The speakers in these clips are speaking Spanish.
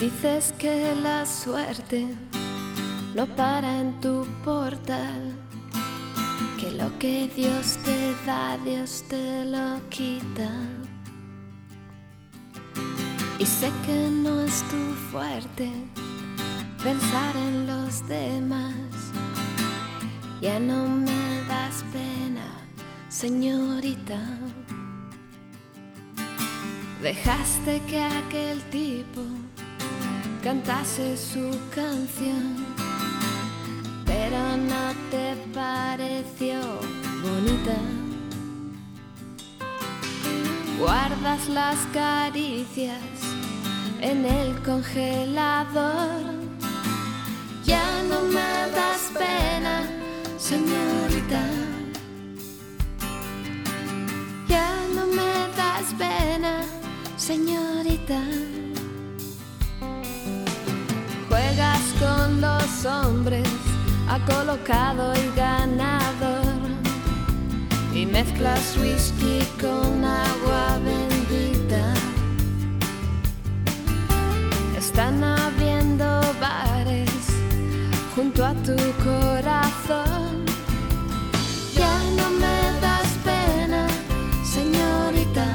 Dices que la suerte no para en tu portal, que lo que Dios te da, Dios te lo quita. Y sé que no es tu fuerte pensar en los demás. Ya no me das pena, señorita. Dejaste que aquel tipo cantase su canción, pero no te pareció bonita. Guardas las caricias en el congelador. Ya no me das pena, señorita. Ya no me das pena, señorita. Juegas con los hombres a colocado y ganador, y mezclas whisky con agua bendita. Están abriendo bares junto a tu corazón. Ya no me das pena, señorita.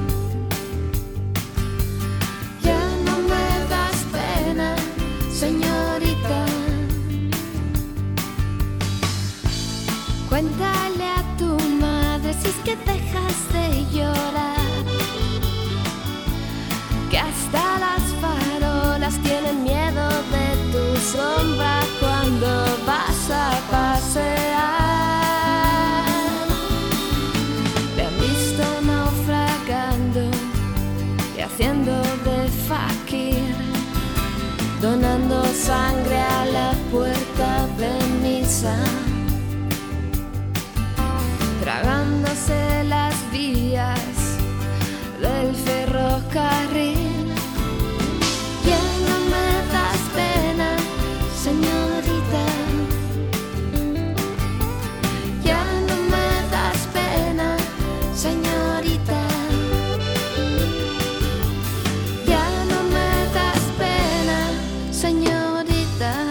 Ya no me das pena, señorita. Cuéntale a tu madre si es que dejas de llorar, que hasta las farolas tienen miedo de tu sombra cuando vas a pasear. Te han visto naufragando y haciendo de fakir, donando sangre a la puerta de misa, tragándose las vías del ferrocarril. Ya no me das pena, señorita. Ya no me das pena, señorita. Ya no me das pena, señorita.